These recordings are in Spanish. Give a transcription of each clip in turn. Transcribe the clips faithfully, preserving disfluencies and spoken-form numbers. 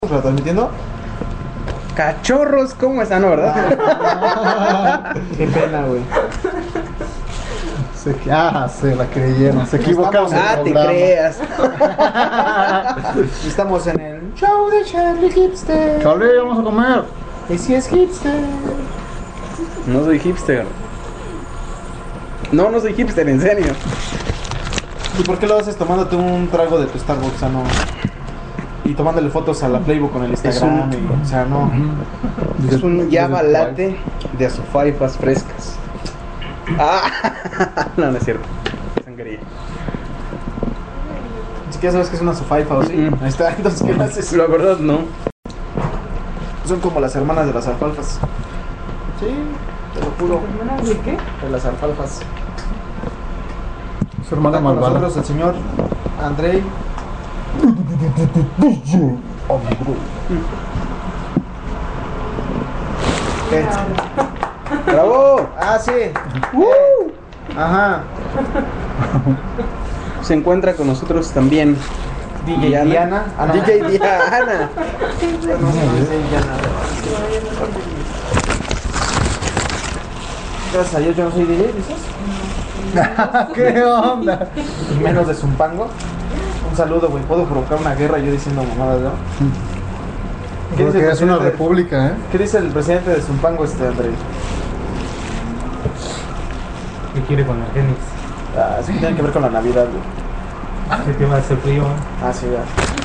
¿Lo transmitiendo? Cachorros, ¿cómo están, no, verdad? Qué pena, güey. Se, ah, se la creyeron, se equivocaron. Ah, te creas. Estamos en el show de Charlie Hipster. Charlie, vamos a comer. Y si es hipster. No soy hipster. No, no soy hipster, en serio. ¿Y por qué lo haces tomándote un trago de tu Starbucks? O no. Y tomándole fotos a la Playbook con el Instagram. un- y, o sea, no. Es un Java latte de azufaifas frescas. Ah, no, no es cierto. Sangría. Ni siquiera sabes que es una sofaifa, ¿o sí? Mm. Ahí está, entonces, ¿qué haces? La verdad, no. Son como las hermanas de las alfalfas. Sí, te lo juro. ¿Hermanas de qué? De las alfalfas. Su hermana Está con malvada. nosotros el señor Andrei. ¿Qué? ¡Bravo! Ah, sí. Eh, Ajá. Se encuentra con nosotros también D J Diana. Ah, no. D J Diana. No, no, D J Diana. Gracias a Dios yo no soy D J, ¿dices? ¿Qué onda? Y menos de Zumpango. Un saludo, güey. Puedo provocar una guerra yo diciendo mamadas, ¿no? ¿Qué dice Porque el es una presidente? república, ¿eh? ¿Qué dice el presidente de Zumpango, este, Andrei? ¿Qué quiere con el Genix? Ah, sí, tiene que ver con la Navidad, güey. ¿Qué tema hace frío? Ah, sí,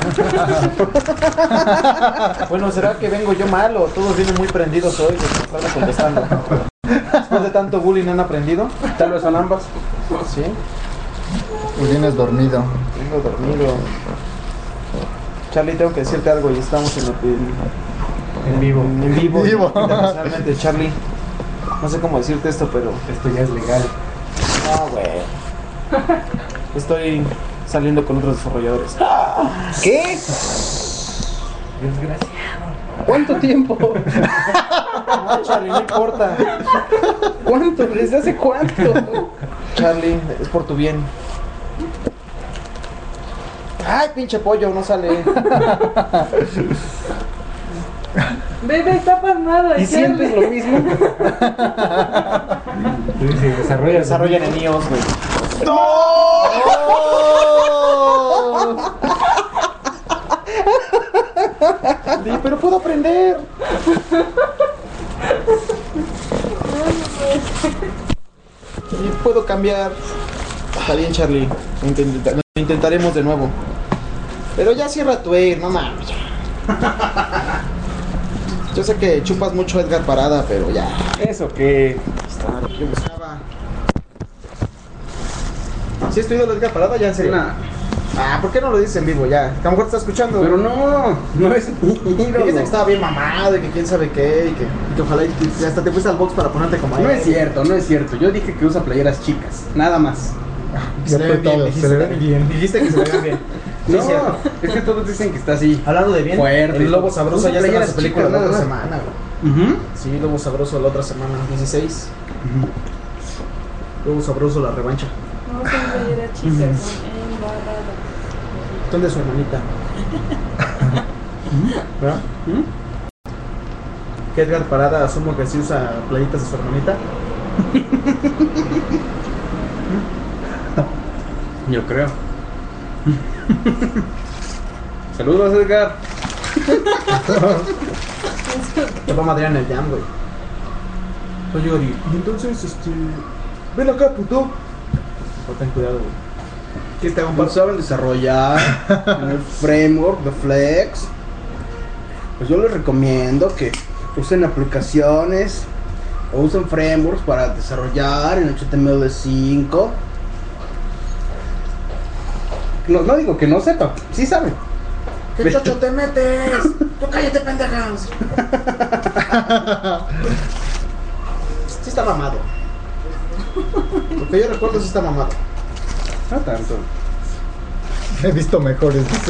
ya. Bueno, ¿será que vengo yo mal o todos vienen muy prendidos hoy? Que están contestando. Después de tanto bullying han aprendido. Tal vez son ambas. Sí, Pues vienes dormido. vengo dormido. Charlie, tengo que decirte algo y estamos en, el, En vivo. en vivo. Vivo. Internacionalmente, Charlie. No sé cómo decirte esto, pero. Esto ya es legal. No, güey. Estoy saliendo con otros desarrolladores. ¿Qué? Desgracia. ¿Cuánto tiempo? No, Charlie, no importa. ¿Cuánto? ¿Desde hace cuánto? Charlie, es por tu bien. Ay, pinche pollo, no sale. Bebé, está pasmado. ¿Y sientes lo mismo? Sí, desarrolla. Desarrollan en iOS, güey. Sí, pero puedo aprender. Y puedo cambiar. Está bien, Charlie. Lo intenta- lo intentaremos de nuevo. Pero ya cierra tu air, no mames. Yo sé que chupas mucho Edgar Parada, pero ya. ¿Eso qué? Está lo que yo buscaba. ¿Sí es tu ídolo Edgar Parada? Ya en serio. Nah. Ah, ¿por qué no lo dices en vivo ya? Que a lo mejor te está escuchando. Pero no, no es mi Dijiste que ídolo. estaba bien mamado y que quién sabe qué y que, y que ojalá y que hasta te fuiste al box para ponerte como No él. es cierto, no es cierto. Yo dije que usa playeras chicas, nada más. Se le ven bien, Apretado, dijiste, se le ven bien. Dijiste que se le ven bien. Sí, No, cierto. es que todos dicen que está así. Hablando de bien, Fuerte. el Lobo Sabroso Usa ya está en playeras su película chicas, la otra nada semana, güey. Ujú. Sí, Lobo Sabroso la otra semana, dieciséis. Lobo Sabroso la revancha. No son playeras chicas, son embarradas. Son de su hermanita. ¿Verdad? ¿Mm? Que Edgar Parada asumo que sí usa playitas de su hermanita. Yo creo. Saludos, Edgar. Te va a madrear en el jam, güey. Soy Yori. Y entonces, este. Ven acá, puto. Oh, ten cuidado, güey. ¿Qué te hago un No paso? saben desarrollar en el framework de Flex. Pues yo les recomiendo que usen aplicaciones o usen frameworks para desarrollar en H T M L cinco. No, no digo que no sepa, sí saben. ¿Qué chocho te metes? ¡Tú cállate, pendejas! Sí está mamado. Lo que yo recuerdo sí está mamado. No tanto. He visto mejores, dice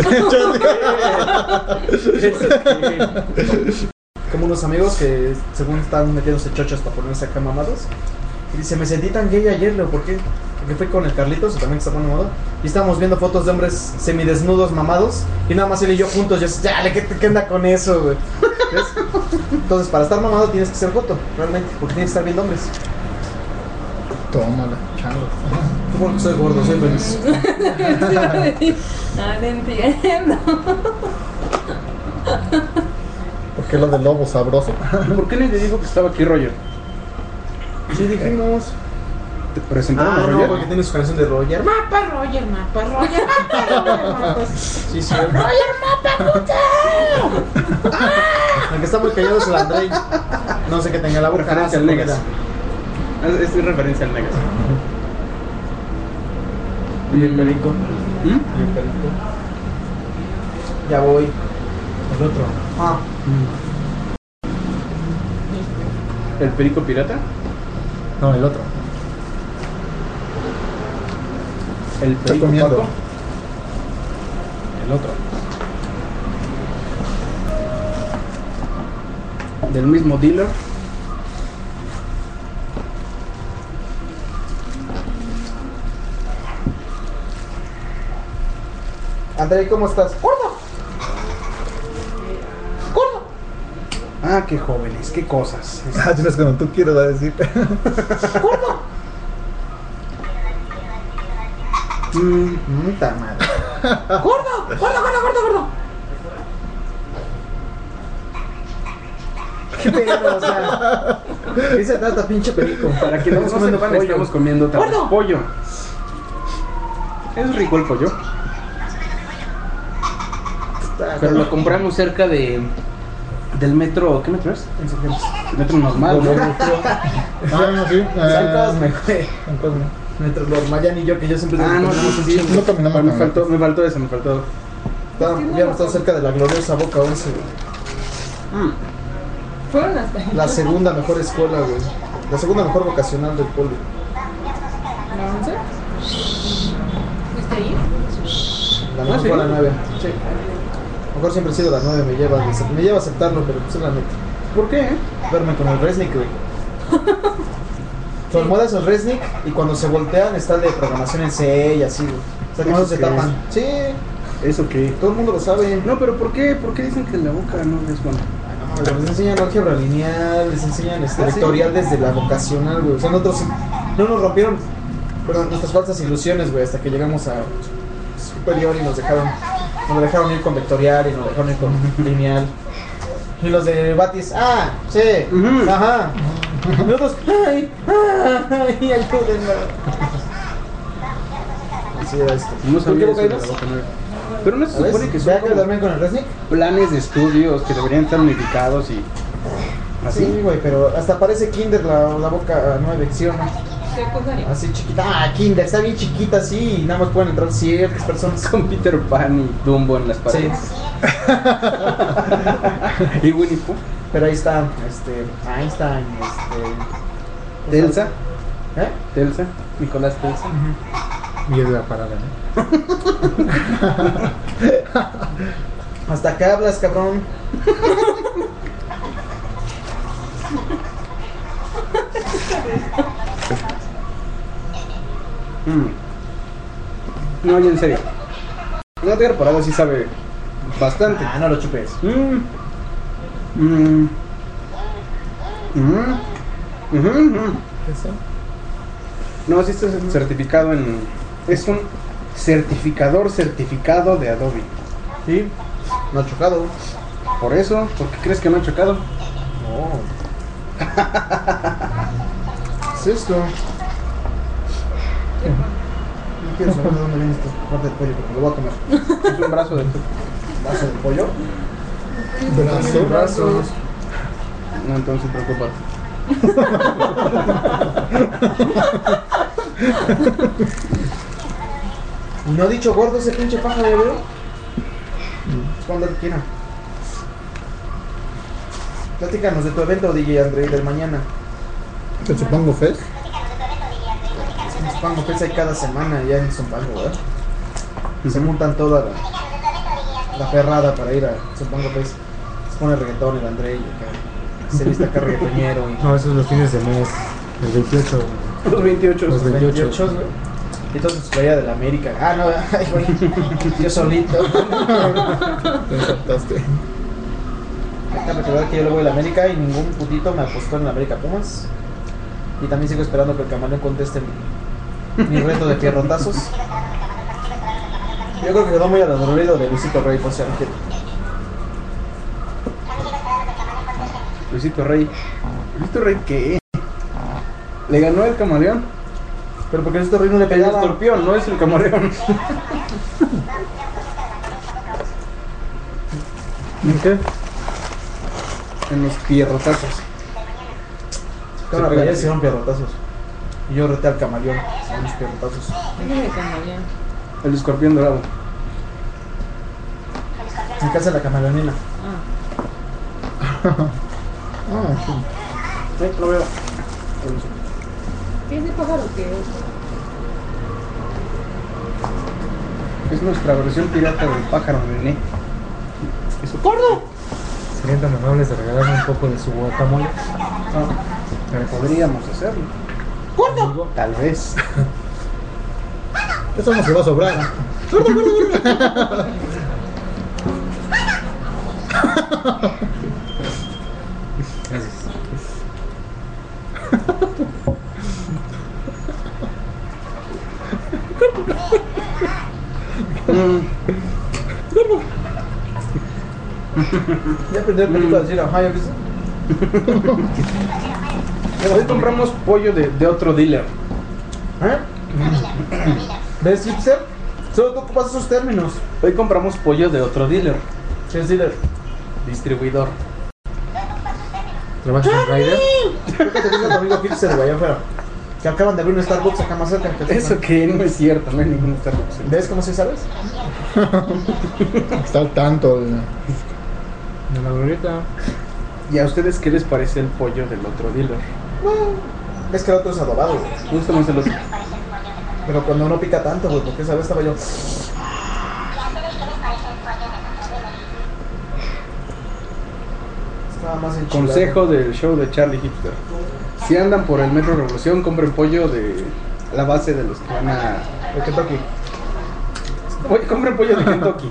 Charlie. Como unos amigos que según estaban metiéndose chochos para ponerse acá mamados. Y dice, me sentí tan gay ayer, Leo, ¿por qué? que fui con el Carlitos, también que está poniendo moda, y estábamos viendo fotos de hombres semidesnudos, mamados, y nada más él y yo juntos, yo ya, ¿qué, qué anda con eso, güey? ¿Ves? Entonces, para estar mamado tienes que ser joto, realmente, porque tienes que estar viendo hombres. Tómala, chango. Yo porque soy gordo, soy feliz. Ah, no entiendo. ¿Por qué lo del lobo sabroso? ¿Por qué ni te dijo que estaba aquí Roger? Sí, dijimos. ¿Te presentaron Ah, a no, Roger? porque tiene su canción de Roger. Mapa, Roger, mapa, Roger, mapa, Roger, mapa. Sí, sí. Roger, mapa, puta. El que está muy callado es el Andrei. No sé qué tenga la boca. Referencia Ah, al su Negas. comida. Es, es referencia al Negas. Y el perico. ¿Mm? Y el perico. Ya voy. El otro. Ah. ¿El perico pirata? No, el otro. ¿El Está perico comiendo. Paco? El otro. ¿Del mismo dealer? Andrei, ¿cómo estás? ¡Gordo! ¡Gordo! Ah, qué jóvenes, qué cosas. Ah, tienes cuando tú quieras decir. Mm, Puta madre. ¡Gordo! ¡Gordo, gordo, gordo, gordo! ¿Qué pedo? O sea, ¿qué se trata, pinche perico? para que no, no Estamos comiendo sepan, pollo. estamos comiendo otra vez ¡Gordo! pollo. Es rico el pollo, pero lo compramos cerca de del metro. ¿Qué metro es? Insurgentes. El metro normal, ¿no? Ah, no, sí. San Ah, Cosme, güey. San Cosme. Metro normal, ya ni yo, que yo siempre Ah, no, sí, sí, sí. No caminamos me con faltó, me faltó eso, me faltó. Habíamos estado cerca de la gloriosa Boca once, güey. Mm. Fueron hasta ahí. La segunda mejor escuela, güey. La segunda mejor vocacional del pueblo. ¿La once? ¿Fuiste ahí? La Ah, mejor ¿sí? fue la nueve. Sí. Mejor siempre he sido la nueve, me lleva, me lleva a aceptarlo, pero pues es la neta. ¿Por qué? Verme con el Resnick, güey. Su almohada es el Resnick y cuando se voltean está el de programación en C y así, güey. O sea que no ¿Eso se qué tapan. Sí, ¿Eso qué? todo el mundo lo sabe. No, pero ¿por qué? ¿Por qué dicen que la boca no es buena? Pero les enseñan álgebra lineal, les enseñan este, ¿Ah, sí? vectorial desde la vocacional, güey. O sea, nosotros no nos rompieron, perdón, nuestras falsas ilusiones, güey, hasta que llegamos a superior y nos dejaron, nos dejaron ir con vectorial y nos dejaron ir con lineal. Y los de Batis, ah, sí, Ujú. ajá. Y nosotros, ay, ay, ayúdenme. Así era esto. No ¿Tú qué sabía boca eso de la ibas? boca nueva. Pero no se ¿Sabes? supone que son ¿Ya que como dormían con el Resnick? planes de estudios que deberían estar unificados y así. Sí, güey, pero hasta parece Kinder la, la boca nueve, ¿sí o no? Secundaria. Así chiquita. Ah, Kinder, está bien chiquita, sí. Y nada más pueden entrar ciertas personas. Con Peter Pan y Dumbo en las Sí. paredes. Y Winnie Pooh. Pero ahí están, este, Einstein, este. Telsa. ¿Eh? Telsa. Nicolás Telsa. Y es la parada, ¿no? Hasta acá hablas, cabrón. Mm. No, ya en serio. No te parado sí sabe bastante. Ah, no lo chupes. Mm. Mm. Mm. Ujú, ujú. ¿Eso? No, sí está certificado en... Es un certificador certificado de Adobe. Sí. No ha chocado. Por eso, ¿por qué crees que no ha chocado? No. ¿Es esto? No quiero saber de dónde viene esta parte del pollo porque lo voy a comer. Es un brazo de tu... ¿Vaso de pollo? Brazo. Brazos. No, entonces preocúpate. No ha dicho gordo ese pinche pájaro, ya veo. Es cuando él quiera. Platícanos de tu evento, D J Andrei, del mañana. ¿El Zumpango Fest? Es que en Zumpango Fest hay cada semana ya en Zumpango, ¿verdad? Se montan toda la, la ferrada para ir a Zumpango Fest. Se pone reggaetón el Andrei, acá. Se viste acá reggaetonero y... No, esos son los fines de mes. El veintiocho. Los veintiocho. Los veintiocho. veintiocho, güey. Y todos en su playa de la América. Ah, no, ay, güey. Yo solito. Te saltaste. Déjame recordar que yo le voy a la América y ningún putito me apostó en la América Pumas. Y también sigo esperando que el camaleón conteste mi, mi reto de pierrotazos. Yo creo que quedó muy adolorido de Luisito Rey, por si alguien quiere. Luisito Rey. ¿Luisito Rey qué? ¿Le ganó el camaleón? Pero porque Luisito Rey no le El pegaba. escorpión, no es el camaleón. ¿En qué? En los pierrotazos. Cada una pelea hicieron pierrotazos. Y yo reté al camaleón a unos pierrotazos. ¿Qué me camaleón? El escorpión dorado. En casa de la camaleonina. Ah. Ah, sí. Sí, lo veo. ¿Qué es ese pájaro que es? Es nuestra versión pirata del pájaro René. Es su gordo. Serían tan amables de regalarme un poco de su guacamole. Ah, podríamos hacerlo. ¿Gordo? Tal vez. Eso no se va a sobrar. ¡Gordo, gordo, gordo! Gracias. Mm, Ya aprendí el película a decir ajá, ¿ya viste? Hoy compramos pollo de, de otro dealer. ¿Eh? ¿Ves, hipster? Solo tú ocupas esos términos. Hoy compramos pollo de otro dealer. ¿Qué es dealer? Distribuidor. ¿Trabajas en Rider? Creo que te dice tu amigo hipster, güey, allá afuera. Que acaban de abrir un Starbucks acá más cerca. Que Eso que no es cierto, no hay ningún Starbucks. ¿Ves cómo sí sabes? Está al tanto. de- De la gorrita. ¿Y a ustedes qué les parece el pollo del otro dealer? Es que el otro es adobado, güey. Me gusta más el otro. Pero cuando no pica tanto, güey, porque esa vez estaba yo. Estaba más enchilado. Consejo del show de Charlie Hipster. Si andan por el Metro Revolución, compren pollo de la base de los que van a... De Kentucky. Oye, compren pollo de Kentucky.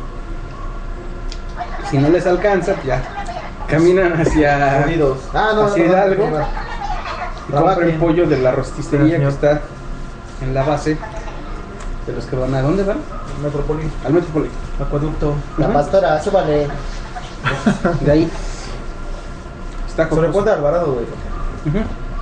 Si no les alcanza, pues ya caminan hacia, Unidos. Ah, no, hacia no, no, Hidalgo no, no, no. y compren Trabajen. pollo de la rosticería que Señor. está en la base de los que van a... ¿Dónde van? Metrópoli. Al Metrópoli. Acueducto. La Ujú. pastora, súbale. De ahí. Está Sobre jocoso. Puente de Alvarado, güey. Ujú.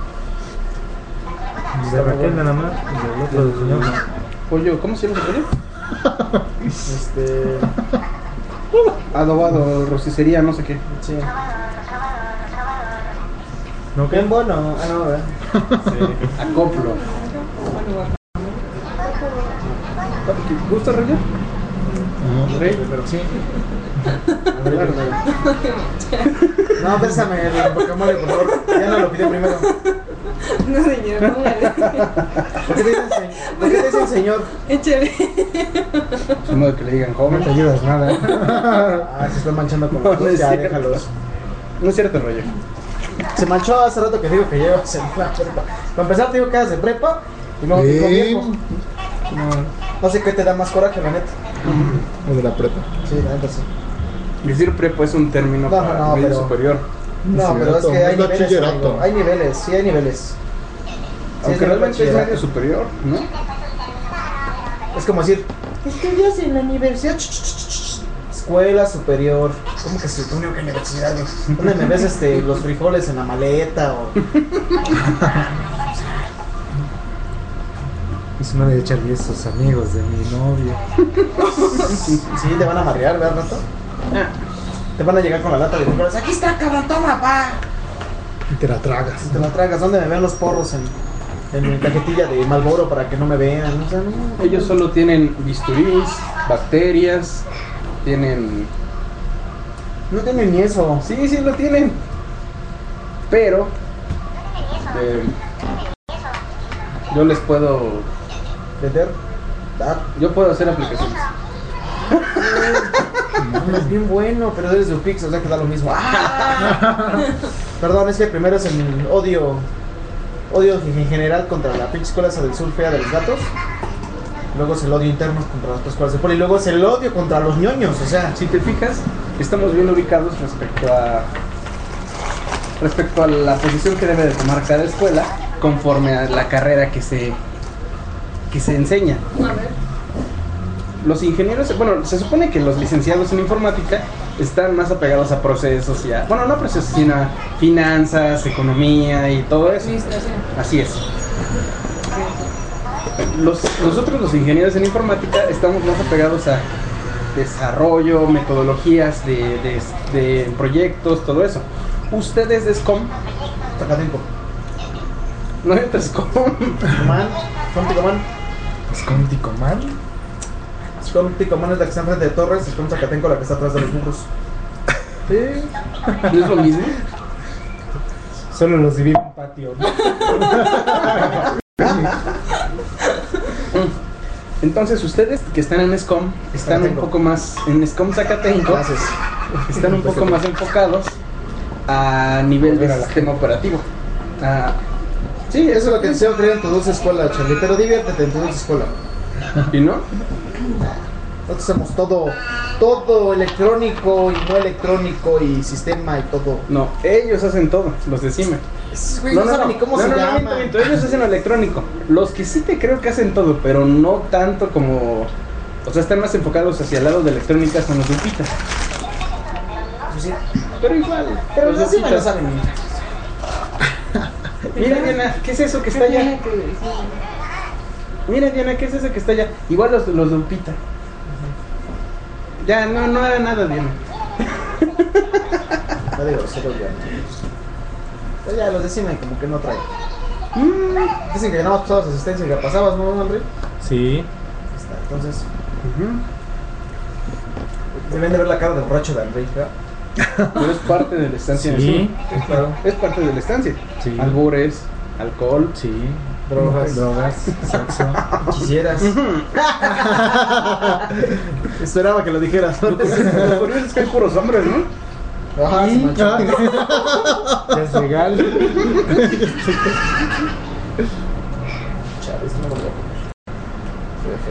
De Raquel nada más. Y del otro del señor. Pollo, ¿cómo se llama ese pollo? Este. Adobado, rosticería, no sé qué. Sí. ¿No qué? Bien bueno. Ah, no, ¿verdad? Acoplo. Bueno, ¿Gusta, Roger? Ajá. Rey. Pero sí. No, pésame el guacamole, por favor. Ya no lo pidió primero. no señor, póngale. ¿Por qué te dicen, se- ¿por qué te dicen señor? Échale. Sin modo que le digan No joven. te ayudas nada. Ah, se están manchando con No, los no dos. es Ya, cierto. déjalos. No es cierto, Roger. Se manchó hace rato que digo que llevas en la prepa. Para empezar, te digo que hagas de prepa y luego te digo Sí. viejo. No sé qué te da más coraje, la neta. Es de la prepa. Sí, la neta sí. Decir prepo es un término No, para no, medio pero- superior. No, Sí, pero es cierto, que hay es niveles. bachillerato. amigo. Hay niveles, sí hay niveles. Sí, Aunque nivel realmente es bachillerato. medio superior, ¿no? Es como decir, estudias en la universidad. ch, ch, ch, ch, escuela superior. ¿Cómo que se unió que universidad? güey? ¿Dónde me ves este, los frijoles en la maleta? O... Es una de echar esos amigos de mi novia. Sí, te van a marear, ¿verdad, rato? Te van a llegar con la lata de frijoles. Aquí está, cabrón, toma, pa. Y te la tragas. Si te la tragas, ¿dónde me ven los porros? En, en mi cajetilla de Marlboro para que no me vean. O sea, no, Ellos solo tienen bisturís, bacterias, tienen... no tienen ni eso. Sí, sí lo tienen. Pero... eh, yo les puedo... Vender, dar. Yo puedo hacer aplicaciones. No, es bien bueno, pero eres de Upix, o sea que da lo mismo. ¡Ah! Perdón, es que primero es el odio. Odio en general contra la pinche escuela esa del sur fea de los gatos. luego es el odio interno contra las otras escuelas de poli, y luego es el odio contra los ñoños, o sea, Si te fijas, estamos bien ubicados respecto a respecto a la posición que debe de tomar cada escuela conforme a la carrera que se que se enseña. A ver. Los ingenieros, bueno, se supone que los licenciados en informática están más apegados a procesos y a, bueno, no procesos, sino a finanzas, economía y todo eso. Administración. Así es. Los, nosotros los ingenieros en informática estamos más apegados a desarrollo, metodologías de, de, de proyectos, todo eso. Ustedes de SCOM, Zacatenco. no hay otra SCOM. Ticomán, Scom Ticomán. ¿Scom Ticomán? Scom Ticomán es la que está enfrente de Torres, Scom Zacatenco la que está atrás de los burros. Sí. ¿No es lo mismo? Solo los divide un patio, ¿no? Entonces ustedes que están en SCOM están un Zacatenco. poco más en SCOM Zacatenco, Gracias. están un poco más enfocados a nivel de Volver a la sistema operativo. Ah, sí, Eso es lo que deseo creer en tu dulce escuela, Charlie, pero diviértete en tu dulce escuela. ¿Y no? Nosotros hacemos todo, todo electrónico y no electrónico y sistema y todo. No, ellos hacen todo, los de CIME. Güey, no, saben ni cómo no, se no, no, llama. miento, miento, ellos hacen lo electrónico. Los que sí te creo que hacen todo, pero no tanto como... O sea, están más enfocados hacia el lado de electrónica, son los Dupitas. Pues sí. Pero igual, Pero los los sí me lo Dupitas. saben. Mira, Diana, ¿qué es eso que está allá? Mira, Diana, ¿qué es eso que está allá? Igual los, los Dupita. Ya, no, no era nada, Diana. No digo, se lo ya. Pero ya los decime como que no trae. Mm. Dicen que ganabas pasabas asistencia y la pasabas, ¿no, Henry? Sí. Ahí está. Entonces, Ujú. deben de ver la cara de borracho de Henry, ¿verdad? Pero es parte de la estancia en Sí. sí. Claro. Es parte de la estancia. Sí. Albures, alcohol. Sí. Drogas. Drogas, sexo. Quisieras. Esperaba que lo dijeras. Lo curioso, lo curioso es que hay puros hombres, ¿no? Ajá, se manchó. Ya es legal. Chávez, no lo voy a comer. Se ve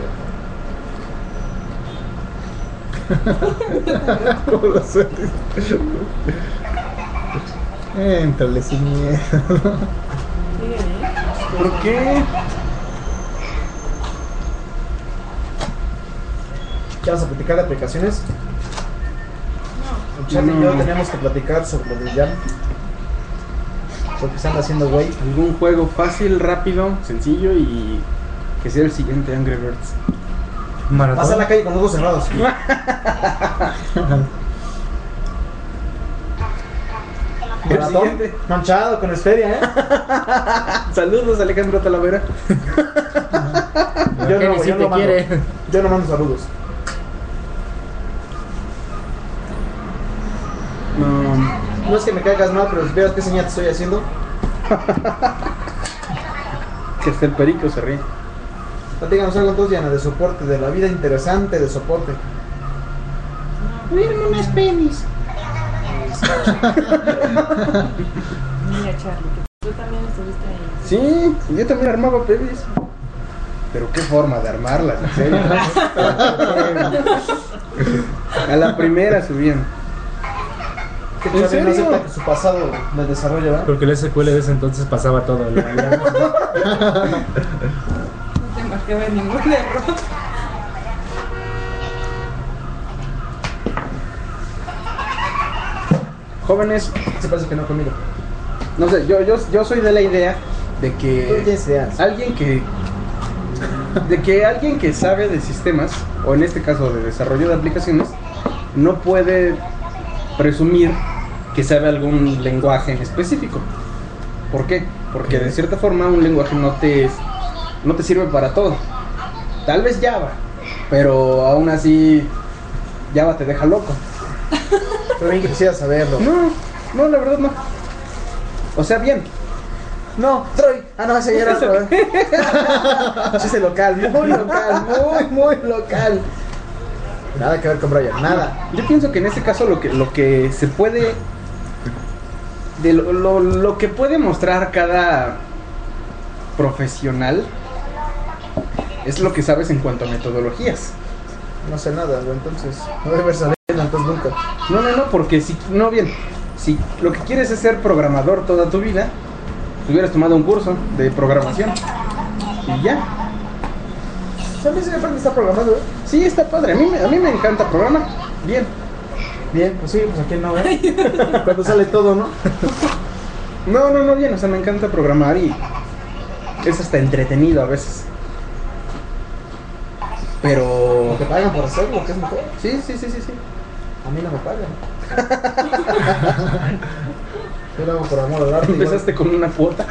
feo. ¿Cómo lo sueltas? Éntrale sin miedo. ¿Por qué? ¿Ya vas a platicar de aplicaciones? No. Charlie y yo No. teníamos que platicar sobre lo de Jam. Porque se anda haciendo güey. Algún juego fácil, rápido, sencillo y que sea el siguiente Angry Birds. Maratón. Pasa a la calle con los ojos cerrados. El Maratón, siguiente. manchado con esferia, ¿eh? Saludos, Alejandro Talavera. Yo Que no, ni si yo te no mando. quiere. Yo no mando saludos. No, No es que me caigas mal, pero veas qué señal te estoy haciendo. que hasta el perico se ríe. Platícanos algo entonces, Diana, de soporte, de la vida interesante de soporte. Mira, Charlie, que tú también estuviste ahí. Sí, yo también armaba pebis. Pero qué forma de armarlas, en serio. A la primera subían. Que ¿En Charlie no serio? acepta que su pasado me desarrolla, ¿verdad? Porque el S Q L de ese entonces pasaba todo. ¿no? No te marcaba ningún error. Jóvenes, Se parece que no conmigo. no sé, yo, yo, yo soy de la idea de Tú que tienes ideas. alguien que de que alguien que sabe de sistemas, o en este caso de desarrollo de aplicaciones, no puede presumir que sabe algún lenguaje en específico. ¿Por qué? Porque de cierta forma un lenguaje no te, no te sirve para todo. Tal vez Java, pero aún así Java te deja loco. Pero bien quisiera saberlo. No, no, la verdad no. O sea, bien. No, Troy. Ah, no, ese ya era otro. Chiste local, muy local, muy, muy local. Nada que ver con Brian, nada. Yo pienso que en este caso lo que, lo que se puede, de lo, lo, lo que puede mostrar cada profesional Es lo que sabes en cuanto a metodologías. No sé nada, güey, entonces. No debe haber sabido, entonces nunca. No, no, no, porque si, no, bien, si lo que quieres es ser programador toda tu vida, te hubieras tomado un curso de programación y ya. ¿Sabes si aprende a estar programando, güey? Sí, está padre, a mí, me- a mí me encanta programar, bien. Bien, pues sí, pues aquí no, ¿eh? Cuando sale todo, ¿no? No, no, no, bien, o sea, me encanta programar y es hasta entretenido a veces. Pero... O te pagan por hacerlo, que es mejor. Sí, sí, sí, sí, sí. A mí no me pagan. Yo lo hago por amor al arte. Empezaste igual. con una cuota.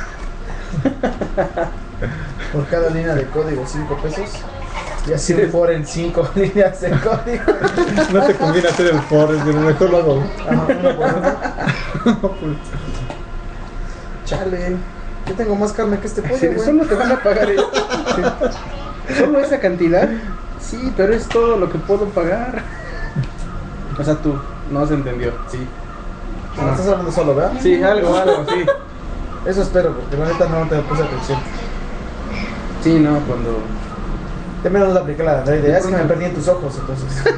Por cada línea de código, cinco pesos. Y así de por en cinco líneas de código. No te conviene hacer el forest, pero mejor lo hago. Ajá, uno por uno. Chale, yo tengo más carne que este pollo, Sí, güey. solo te van a pagar eso. ¿Solo esa cantidad? Sí, pero es todo lo que puedo pagar. O sea, tú, no se entendió, sí. No, estás hablando solo, ¿verdad? Sí, algo, algo, sí. Eso espero, porque la neta no te puse atención. Sí, no, cuando... También no le apliqué la de idea, es que me perdí en tus ojos, entonces.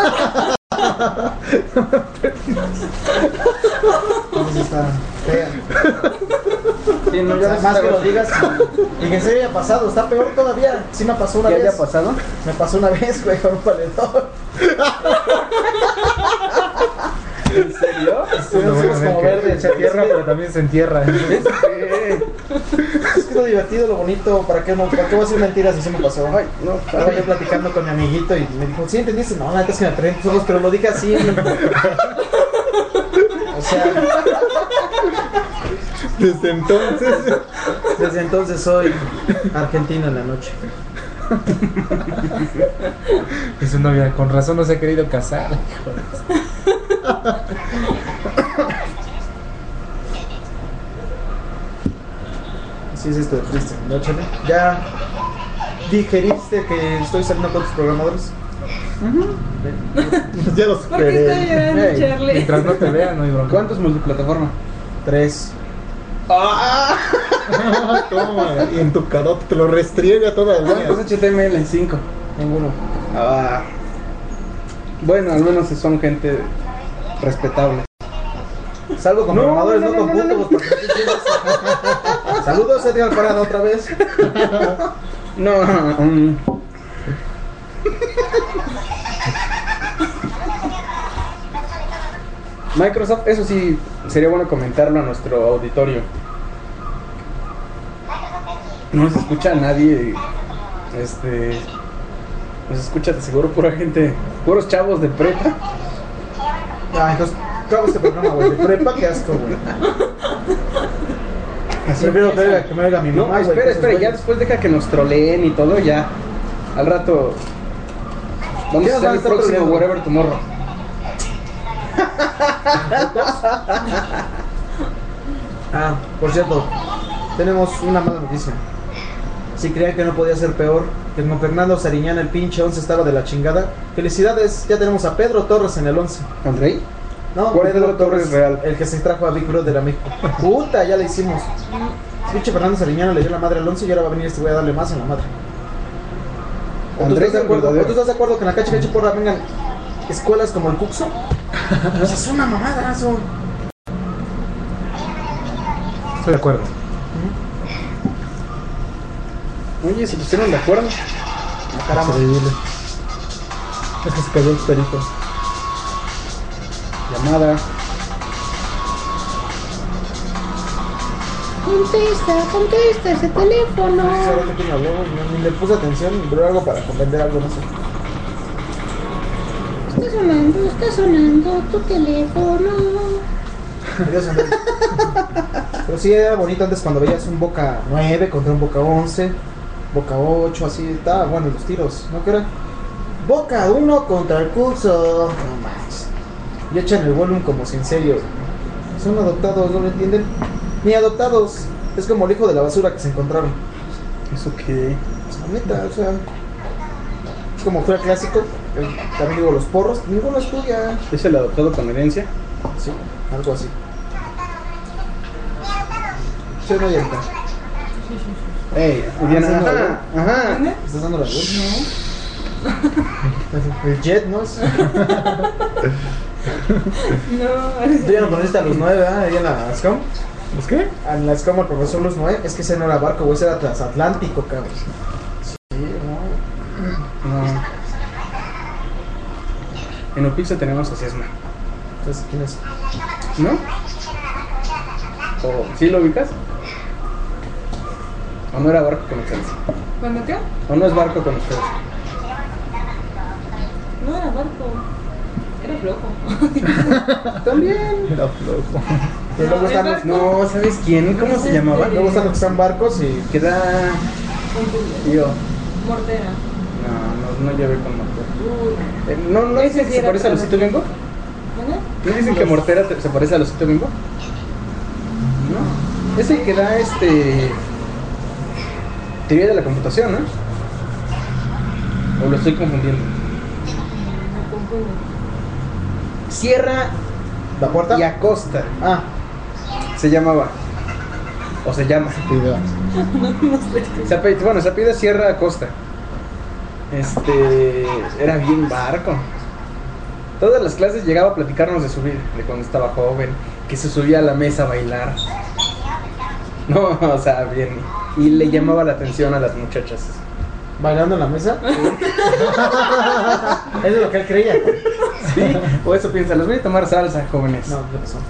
Entonces está fea. Sí, no, O ya sea, ves más esta que lo vez. digas y que se haya pasado, está peor todavía. Sí me pasó una ¿Qué vez. haya pasado? Me pasó una vez, güey, con un paletón. ¿En serio? Estuvimos como verde, se entierra, pero también se entierra. ¿Es Es que lo divertido, lo bonito, ¿para qué, no, ¿para qué voy a decir mentiras si sí me pasó? Ay, no, Estaba yo platicando con mi amiguito y me dijo, ¿sí entendiste? No, la neta es que me perdí en tus ojos, pero lo dije así. O sea, Desde entonces. desde entonces soy argentino en la noche. Y su novia, con razón no se ha querido casar. Hijo de- Así es esto de triste, ¿no, Chale? ¿Ya digeriste que estoy saliendo con tus programadores? Ya lo ¿Por qué está superé. llorando, Hey, Charlie? Mientras no te vean, no hay bronca. ¿Cuántos multiplataforma? Tres. ¡Ah! Toma, y en tu carote te lo restriega todavía. ¿Cuántos H T M L en cinco? Ninguno. Ah. Bueno, al menos son gente respetable. Salgo con No, programadores, no, no, con no, no, putos. porque no entiendes. Saludos, Edgar Parada, otra vez. No, um, Microsoft, eso sí, sería bueno comentarlo a nuestro auditorio. No se escucha a nadie. Este. Nos escucha de seguro pura gente, puros chavos de prepa. Ah, entonces, acabo este programa, güey. De prepa, qué asco, güey. Así Prefiero que, oiga- que me oiga mi No, mamá, güey. espera, cosas espera, ya buenas. después deja que nos troleen y todo, ya. Al rato. Vamos ¿Qué a nos hacer van a el estar próximo troleando? Whatever Tomorrow. Ah, por cierto, tenemos una mala noticia. Si creían que no podía ser peor, que con Fernando Sariñana el pinche once estaba de la chingada. Felicidades, ya tenemos a Pedro Torres en el once. ¿Andrei? No, ¿Cuál Pedro Pedro Torres Torres real? el que se trajo a Big Brother a México. Puta, ya le hicimos. Pinche Fernando Sariñana le dio la madre al once y ahora va a venir este güey a darle más en la madre. ¿O tú, Andrés estás de el acuerdo, ¿O verdadero. tú estás de acuerdo que en la cacha cacha porra vengan escuelas como el Cuxo? Pues es una mamada eso. Estoy de acuerdo. Oye, ¿se pusieron de acuerdo? Ah, caramba. Increíble. Es que se cayó el perito. Llamada. Contesta, contesta ese teléfono. No sé ahorita quién habló, no, ni le puse atención, pero algo para comprender algo, no sé. Está sonando, está sonando tu teléfono. Adiós, Andrés. Pero sí era bonito antes cuando veías un Boca nueve contra un Boca once, Boca ocho, así, estaba bueno los tiros, ¿no? ¿Qué era? Boca uno contra el Curso. No más. Y echan el volumen como si en serio. Son adoptados, ¿no lo entienden? Ni adoptados. Es como el hijo de la basura que se encontraron. ¿Eso qué? La neta, o sea. Es como fue el clásico. el- También digo los porros. Ninguno es tuya. ¿Es el adoptado con herencia? Sí, algo así. Sí, no, Yarita. sí, sí. Ey, Diana, ¿Estás dando ajá, ajá. ¿Dónde? ¿Estás dando la luz? El jet, ¿no? No. Tú ya no conociste a los nueve, ¿verdad? Ahí en la SCOM. ¿Los qué? En la SCOM, el profesor Luz Noé. Es que ese no era barco, güey, ese era transatlántico, cabrón. Sí, no. No. En Opixa tenemos a Sesma, Entonces, ¿quién es? ¿no? ¿O sí lo ubicas? ¿O no era barco con ustedes? ¿Cuándo qué? ¿O no es barco con ustedes? No era barco. Era flojo. También. Era flojo. Y luego No, están el los, barco. No, ¿sabes quién? ¿Cómo se llamaba? luego están los que están barcos y. Queda. Con Yo. Mortera. No, no, no llevé con Mortera. Uy. Eh, ¿No, no Ese dicen sí que se era parece a para Lucito Bimbo? ¿Dónde? ¿No dicen que Mortera te- se parece a Lucito Bimbo? No. Es el que da este. Teoría de la computación, ¿no? ¿O lo estoy confundiendo? Me confundo. Sierra ¿La puerta? y Acosta Ah, se llamaba. O se llama. Cuidado. Se apellida- bueno, se apellida Sierra Acosta. Este. Era bien barco. Todas las clases llegaba a platicarnos de su vida, de cuando estaba joven, que se subía a la mesa a bailar. No, o sea, bien. Y le llamaba la atención a las muchachas. bailando en la mesa. Eso es lo que él creía. Sí, o eso piensa, los voy a tomar salsa, jóvenes. No, ¿qué pasó?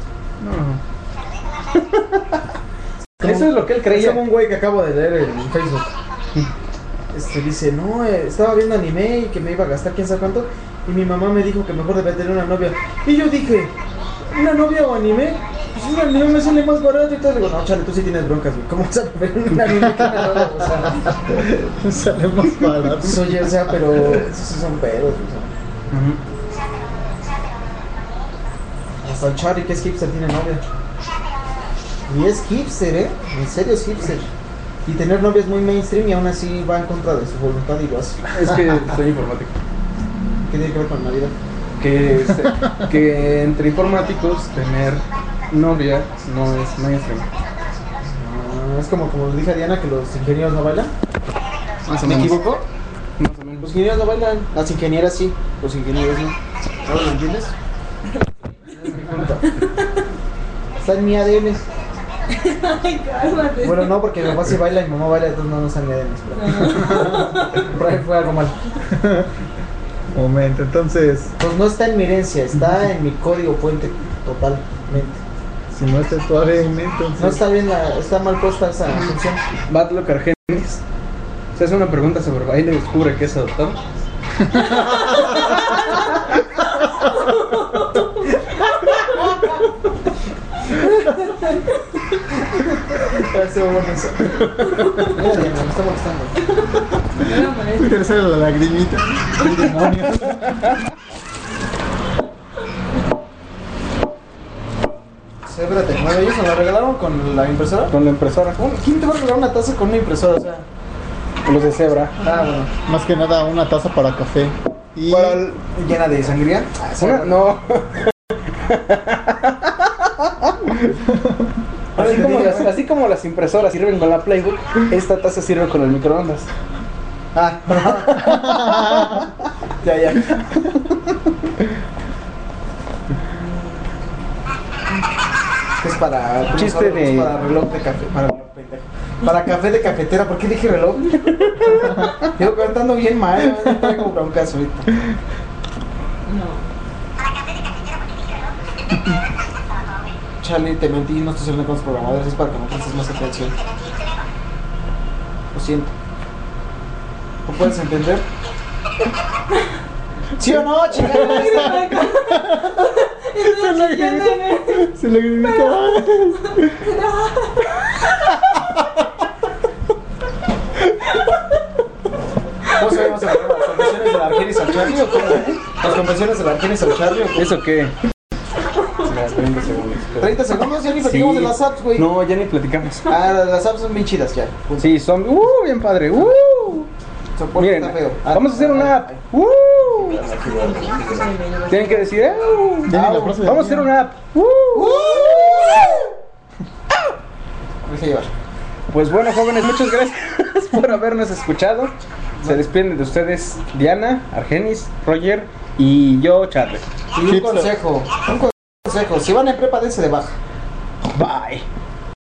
No. Eso es lo que él Es creía. como un güey que acabo de leer en Facebook. Este dice, no, eh, estaba viendo anime y que me iba a gastar quién sabe cuánto. Y mi mamá me dijo que mejor debía tener una novia. Y yo dije, ¿una novia o anime? Pues un anime me sale más barato y todo. Digo, no, chale, tú sí tienes broncas, güey. ¿Cómo vas a preferir un anime que una novia? O sea, Sale más barato. pues, oye, o sea, pero esos sí son pedos, o sea. Ujú. Hasta el Charlie, que es hipster, tiene novia. Y es hipster, ¿eh? En serio es hipster. Y tener novia es muy mainstream y aún así va en contra de su voluntad y lo hace. Es que soy informático. ¿Qué tiene que ver con la vida? Que, este, que entre informáticos tener novia no es mainstream. Ah, es como, como le dije a Diana que los ingenieros no bailan. Más o ¿Me menos. equivoco? Más o menos. Los ingenieros no bailan. Las ingenieras sí, los ingenieros no. ¿Ahora lo entiendes? Es mi punto. Está en mi A D N. Ay, cálmate. Bueno, no, porque mi papá sí baila y mi mamá baila, entonces no, no está en mi A D N. Pero por ahí fue algo mal. Momento, entonces, Pues no está en mi herencia, está en mi código fuente totalmente. si no está tu A D N, entonces. No está bien, la, está mal puesta esa función. Batlo Cargenis se hace una pregunta sobre baile y descubre que es adoptado. Estuvo bueno eso. Mira, Diana, me está molestando. No me molesta. Te sale la lagrimita. El demonio. Sí, espérate, bueno, ellos nos la regalaron con la impresora. Con la impresora. ¿Quién te va a regalar una taza con una impresora? O sea, Los de cebra. ah, bueno. Más que nada, una taza para café. Y Para el- ¿Llena de sangría? Ah, sí, una- bueno. no. Así como, las, así como las impresoras sirven con la Playbook, esta taza sirve con el microondas. Ah, ya, ya. Es para Chiste es de- para reloj de café, para, pendejo. Para café de cafetera. ¿Por qué dije reloj? Yo cantando bien mal, no traigo broncas ahorita. No. Charlie, te mentí, no estoy saliendo con los programadores, es para que me prestes más atención. Lo siento. ¿No puedes entender? ¿Sí o no, chica? se le gritó. ¿Cómo se llama ese programa? ¿Las confesiones del Argenis al Charlie o cómo? ¿Las confesiones del Argenis al Charlie o cómo? ¿Eso qué? Mira, treinta segundos. treinta segundos, ya ni platicamos de las apps, güey. No, ya ni platicamos. Ah, las apps son bien chidas ya. Punto. Sí, son. ¡Uh! Bien padre. ¡Uh! Soporte Miren, está feo. Ah, vamos a hacer una app. ¡Uh! Tienen que decir. ¡Uh! Ya ni la Au. frase de Vamos a hacer mí. una app. ¡Uh! Deja llevar. Pues bueno, jóvenes, muchas gracias por habernos escuchado. Se despiden de ustedes Diana, Argenis, Roger y yo, Charlie. Y un consejo, un consejo, si van en prepa, dense de baja. Bye.